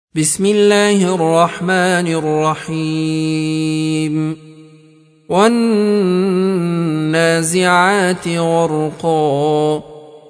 بسم الله الرحمن الرحيم والنازعات غرقا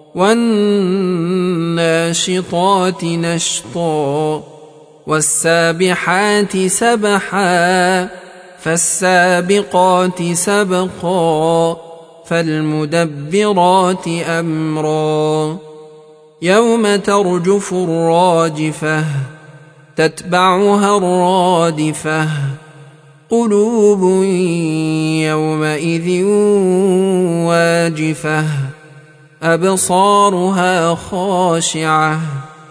والناشطات نشطا والسابحات سبحا فالسابقات سبقا فالمدبرات أمرا يوم ترجف الراجفة تتبعها الرادفة قلوب يومئذ واجفة أبصارها خاشعة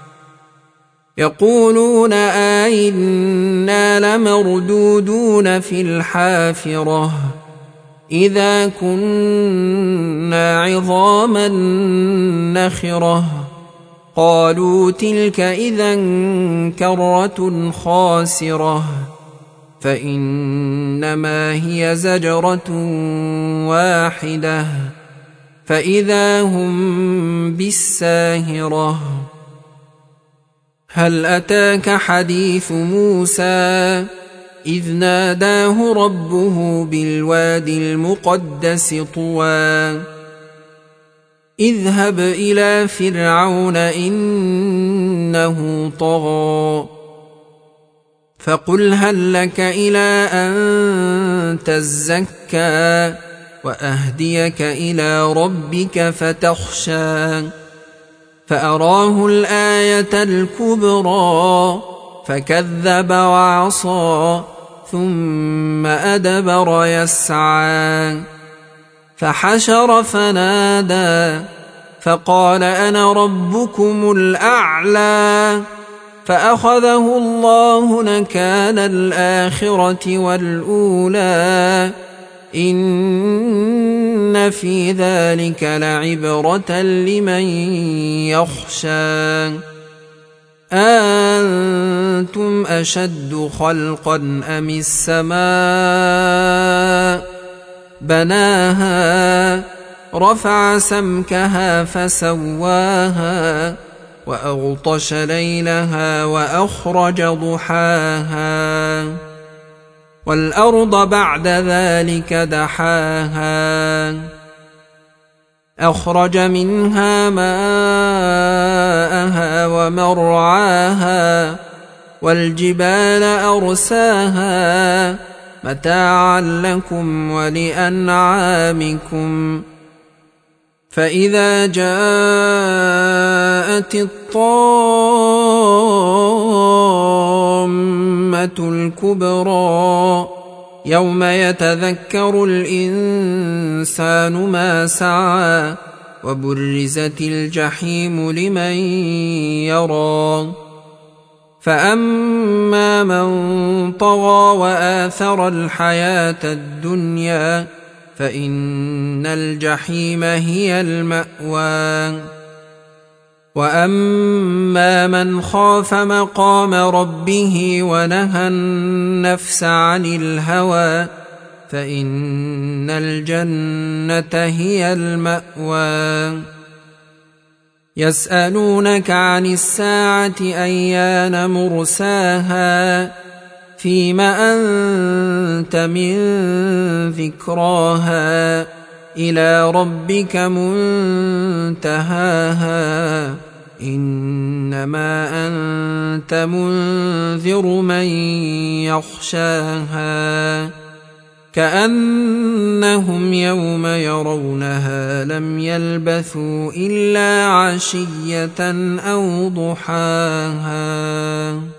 يقولون أئنا لمردودون في الحافرة إذا كنا عظاما نخرة قالوا تلك إذا كرة خاسرة فإنما هي زجرة واحدة فإذا هم بالساهرة هل أتاك حديث موسى إذ ناداه ربه بالوادي المقدس طوى اذهب إلى فرعون إنه طغى فقل هل لك إلى أن تزكى وأهديك إلى ربك فتخشى فأراه الآية الكبرى فكذب وعصى ثم أدبر يسعى فحشر فنادى فقال أنا ربكم الأعلى فأخذه الله نكال الآخرة والأولى إن في ذلك لعبرة لمن يخشى أنتم أشد خلقا أم السماء بناها رفع سمكها فسواها وأغطش ليلها وأخرج ضحاها والأرض بعد ذلك دحاها أخرج منها ماءها ومرعاها والجبال أرساها متاعا لكم ولأنعامكم فإذا جاءت الطامة الكبرى يوم يتذكر الإنسان ما سعى وبرزت الجحيم لمن يرى فأما من طغى وآثر الحياة الدنيا فإن الجحيم هي المأوى وأما من خاف مقام ربه ونهى النفس عن الهوى فإن الجنة هي المأوى يسألونك عن الساعة أيان مرساها فيم أنت من ذكراها إلى ربك منتهاها إنما أنت منذر من يخشاها كأنهم يوم يرونها لم يلبثوا إلا عشية أو ضحاها.